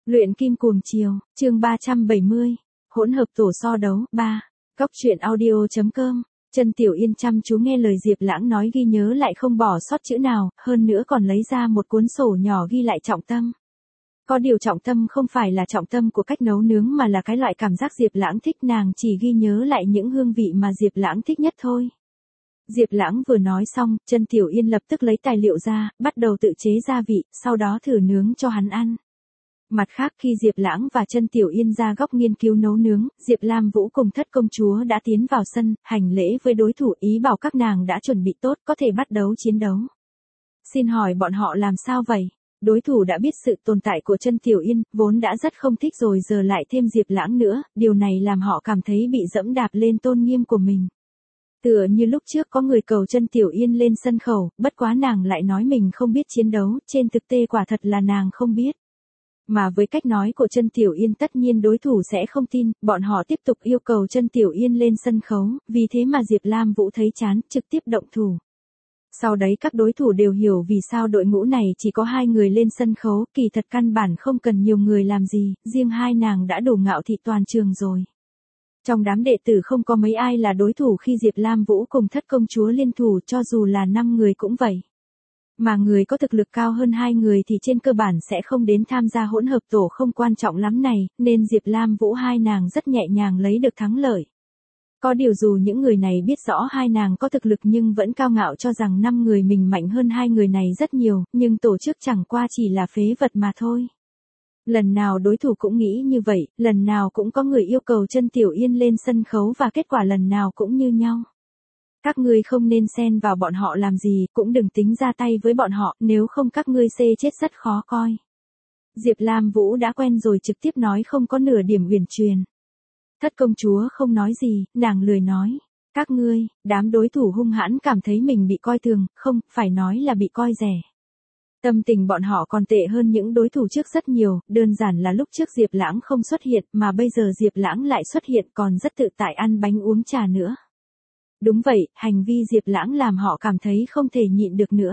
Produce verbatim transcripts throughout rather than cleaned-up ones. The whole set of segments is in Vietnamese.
Luyện kim cuồng chiều, chương ba trăm bảy mươi, hỗn hợp tổ so đấu, ba. Cóc truyện audio.com, Chân Tiểu Yên chăm chú nghe lời Diệp Lãng nói ghi nhớ lại không bỏ sót chữ nào, hơn nữa còn lấy ra một cuốn sổ nhỏ ghi lại trọng tâm. Có điều trọng tâm không phải là trọng tâm của cách nấu nướng mà là cái loại cảm giác Diệp Lãng thích, nàng chỉ ghi nhớ lại những hương vị mà Diệp Lãng thích nhất thôi. Diệp Lãng vừa nói xong, Chân Tiểu Yên lập tức lấy tài liệu ra, bắt đầu tự chế gia vị, sau đó thử nướng cho hắn ăn. Mặt khác khi Diệp Lãng và Chân Tiểu Yên ra góc nghiên cứu nấu nướng, Diệp Lam Vũ cùng Thất công chúa đã tiến vào sân, hành lễ với đối thủ, ý bảo các nàng đã chuẩn bị tốt, có thể bắt đầu chiến đấu. Xin hỏi bọn họ làm sao vậy? Đối thủ đã biết sự tồn tại của Chân Tiểu Yên, vốn đã rất không thích rồi giờ lại thêm Diệp Lãng nữa, điều này làm họ cảm thấy bị dẫm đạp lên tôn nghiêm của mình. Tựa như lúc trước có người cầu Chân Tiểu Yên lên sân khấu, bất quá nàng lại nói mình không biết chiến đấu, trên thực tế quả thật là nàng không biết. Mà với cách nói của Chân Tiểu Yên tất nhiên đối thủ sẽ không tin, bọn họ tiếp tục yêu cầu Chân Tiểu Yên lên sân khấu, vì thế mà Diệp Lam Vũ thấy chán, trực tiếp động thủ. Sau đấy các đối thủ đều hiểu vì sao đội ngũ này chỉ có hai người lên sân khấu, kỳ thật căn bản không cần nhiều người làm gì, riêng hai nàng đã đủ ngạo thị toàn trường rồi. Trong đám đệ tử không có mấy ai là đối thủ khi Diệp Lam Vũ cùng Thất công chúa liên thủ, cho dù là năm người cũng vậy. Mà người có thực lực cao hơn hai người thì trên cơ bản sẽ không đến tham gia hỗn hợp tổ không quan trọng lắm này, nên Diệp Lam Vũ hai nàng rất nhẹ nhàng lấy được thắng lợi. Có điều dù những người này biết rõ hai nàng có thực lực nhưng vẫn cao ngạo cho rằng năm người mình mạnh hơn hai người này rất nhiều, nhưng tổ chức chẳng qua chỉ là phế vật mà thôi. Lần nào đối thủ cũng nghĩ như vậy, lần nào cũng có người yêu cầu Chân Tiểu Yên lên sân khấu và kết quả lần nào cũng như nhau. Các ngươi không nên xen vào bọn họ làm gì, cũng đừng tính ra tay với bọn họ, nếu không các ngươi xê chết rất khó coi. Diệp Lam Vũ đã quen rồi trực tiếp nói không có nửa điểm uyển chuyển. Thất công chúa không nói gì, nàng lười nói. Các ngươi, đám đối thủ hung hãn cảm thấy mình bị coi thường, không, phải nói là bị coi rẻ. Tâm tình bọn họ còn tệ hơn những đối thủ trước rất nhiều, đơn giản là lúc trước Diệp Lãng không xuất hiện, mà bây giờ Diệp Lãng lại xuất hiện còn rất tự tại ăn bánh uống trà nữa. Đúng vậy, hành vi Diệp Lãng làm họ cảm thấy không thể nhịn được nữa.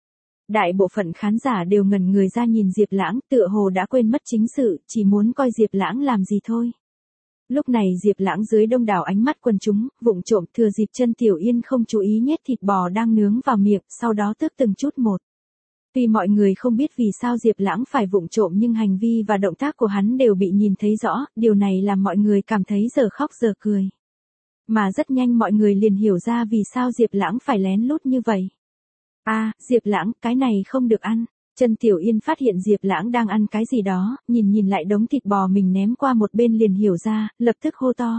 Đại bộ phận khán giả đều ngẩn người ra nhìn Diệp Lãng, tựa hồ đã quên mất chính sự, chỉ muốn coi Diệp Lãng làm gì thôi. Lúc này Diệp Lãng dưới đông đảo ánh mắt quần chúng, vụng trộm thừa dịp Chân Tiểu Yên không chú ý nhét thịt bò đang nướng vào miệng, sau đó tước từng chút một. Tuy mọi người không biết vì sao Diệp Lãng phải vụng trộm nhưng hành vi và động tác của hắn đều bị nhìn thấy rõ, điều này làm mọi người cảm thấy giờ khóc giờ cười. Mà rất nhanh mọi người liền hiểu ra vì sao Diệp Lãng phải lén lút như vậy. À, Diệp Lãng, cái này không được ăn. Chân Tiểu Yên phát hiện Diệp Lãng đang ăn cái gì đó, nhìn nhìn lại đống thịt bò mình ném qua một bên liền hiểu ra, lập tức hô to.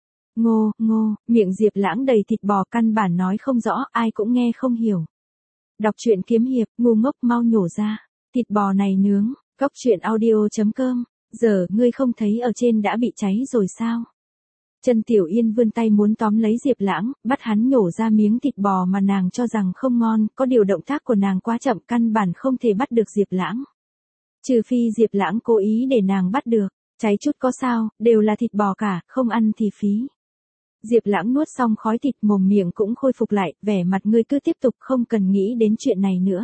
Ngô, ngô, miệng Diệp Lãng đầy thịt bò căn bản nói không rõ, ai cũng nghe không hiểu. Đọc truyện kiếm hiệp, ngu ngốc mau nhổ ra. Thịt bò này nướng, cóc truyện audio.com, giờ ngươi không thấy ở trên đã bị cháy rồi sao? Chân Tiểu Yên vươn tay muốn tóm lấy Diệp Lãng, bắt hắn nhổ ra miếng thịt bò mà nàng cho rằng không ngon, có điều động tác của nàng quá chậm căn bản không thể bắt được Diệp Lãng. Trừ phi Diệp Lãng cố ý để nàng bắt được, cháy chút có sao, đều là thịt bò cả, không ăn thì phí. Diệp Lãng nuốt xong khói thịt mồm miệng cũng khôi phục lại, vẻ mặt ngươi cứ tiếp tục không cần nghĩ đến chuyện này nữa.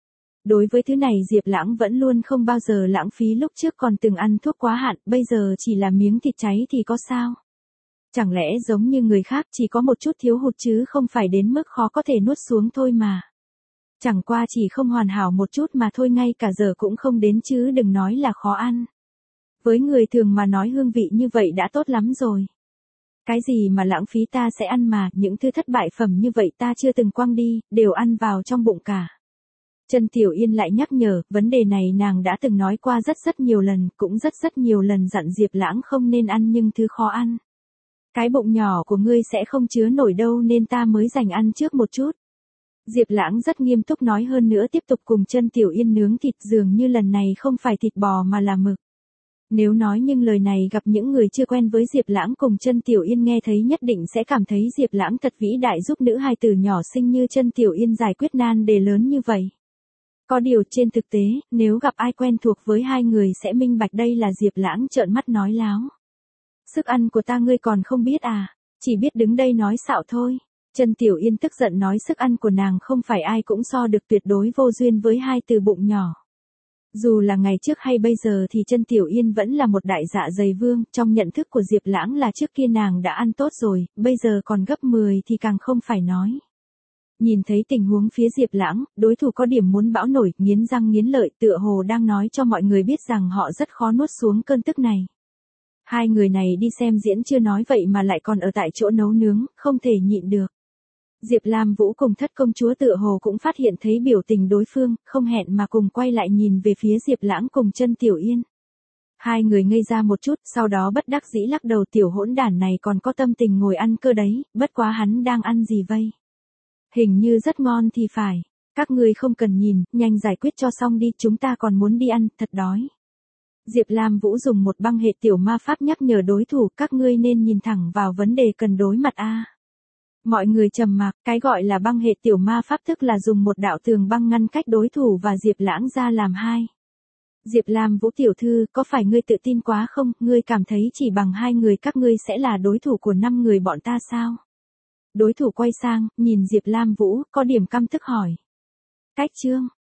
Đối với thứ này Diệp Lãng vẫn luôn không bao giờ lãng phí, lúc trước còn từng ăn thuốc quá hạn, bây giờ chỉ là miếng thịt cháy thì có sao? Chẳng lẽ giống như người khác chỉ có một chút thiếu hụt chứ không phải đến mức khó có thể nuốt xuống thôi mà. Chẳng qua chỉ không hoàn hảo một chút mà thôi, ngay cả giờ cũng không đến chứ đừng nói là khó ăn. Với người thường mà nói hương vị như vậy đã tốt lắm rồi. Cái gì mà lãng phí, ta sẽ ăn mà, những thứ thất bại phẩm như vậy ta chưa từng quăng đi, đều ăn vào trong bụng cả. Chân Tiểu Yên lại nhắc nhở, vấn đề này nàng đã từng nói qua rất rất nhiều lần, cũng rất rất nhiều lần dặn Diệp Lãng không nên ăn những thứ khó ăn. Cái bụng nhỏ của ngươi sẽ không chứa nổi đâu nên ta mới dành ăn trước một chút. Diệp Lãng rất nghiêm túc nói, hơn nữa tiếp tục cùng Chân Tiểu Yên nướng thịt, dường như lần này không phải thịt bò mà là mực. Nếu nói nhưng lời này gặp những người chưa quen với Diệp Lãng cùng Chân Tiểu Yên nghe thấy nhất định sẽ cảm thấy Diệp Lãng thật vĩ đại, giúp nữ hài tử nhỏ xinh như Chân Tiểu Yên giải quyết nan đề lớn như vậy. Có điều trên thực tế, nếu gặp ai quen thuộc với hai người sẽ minh bạch đây là Diệp Lãng trợn mắt nói láo. Sức ăn của ta ngươi còn không biết à, chỉ biết đứng đây nói xạo thôi. Chân Tiểu Yên tức giận nói sức ăn của nàng không phải ai cũng so được, tuyệt đối vô duyên với hai từ bụng nhỏ. Dù là ngày trước hay bây giờ thì chân Tiểu Yên vẫn là một đại dạ dày vương, trong nhận thức của Diệp Lãng là trước kia nàng đã ăn tốt rồi, bây giờ còn gấp mười thì càng không phải nói. Nhìn thấy tình huống phía Diệp Lãng, đối thủ có điểm muốn bão nổi, nghiến răng nghiến lợi, tựa hồ đang nói cho mọi người biết rằng họ rất khó nuốt xuống cơn tức này. Hai người này đi xem diễn chưa nói vậy mà lại còn ở tại chỗ nấu nướng, không thể nhịn được. Diệp Lam Vũ cùng Thất công chúa tựa hồ cũng phát hiện thấy biểu tình đối phương, không hẹn mà cùng quay lại nhìn về phía Diệp Lãng cùng chân Tiểu Yên. Hai người ngây ra một chút, sau đó bất đắc dĩ lắc đầu, tiểu hỗn đản này còn có tâm tình ngồi ăn cơ đấy, bất quá hắn đang ăn gì vây? Hình như rất ngon thì phải. Các ngươi không cần nhìn, nhanh giải quyết cho xong đi, chúng ta còn muốn đi ăn, thật đói. Diệp Lam Vũ dùng một băng hệ tiểu ma pháp nhắc nhở đối thủ, các ngươi nên nhìn thẳng vào vấn đề cần đối mặt a. Mọi người trầm mặc, cái gọi là băng hệ tiểu ma pháp tức là dùng một đạo tường băng ngăn cách đối thủ và Diệp Lãng ra làm hai. Diệp Lam Vũ tiểu thư, có phải ngươi tự tin quá không, ngươi cảm thấy chỉ bằng hai người các ngươi sẽ là đối thủ của năm người bọn ta sao? Đối thủ quay sang, nhìn Diệp Lam Vũ, có điểm căm tức hỏi. Cách chương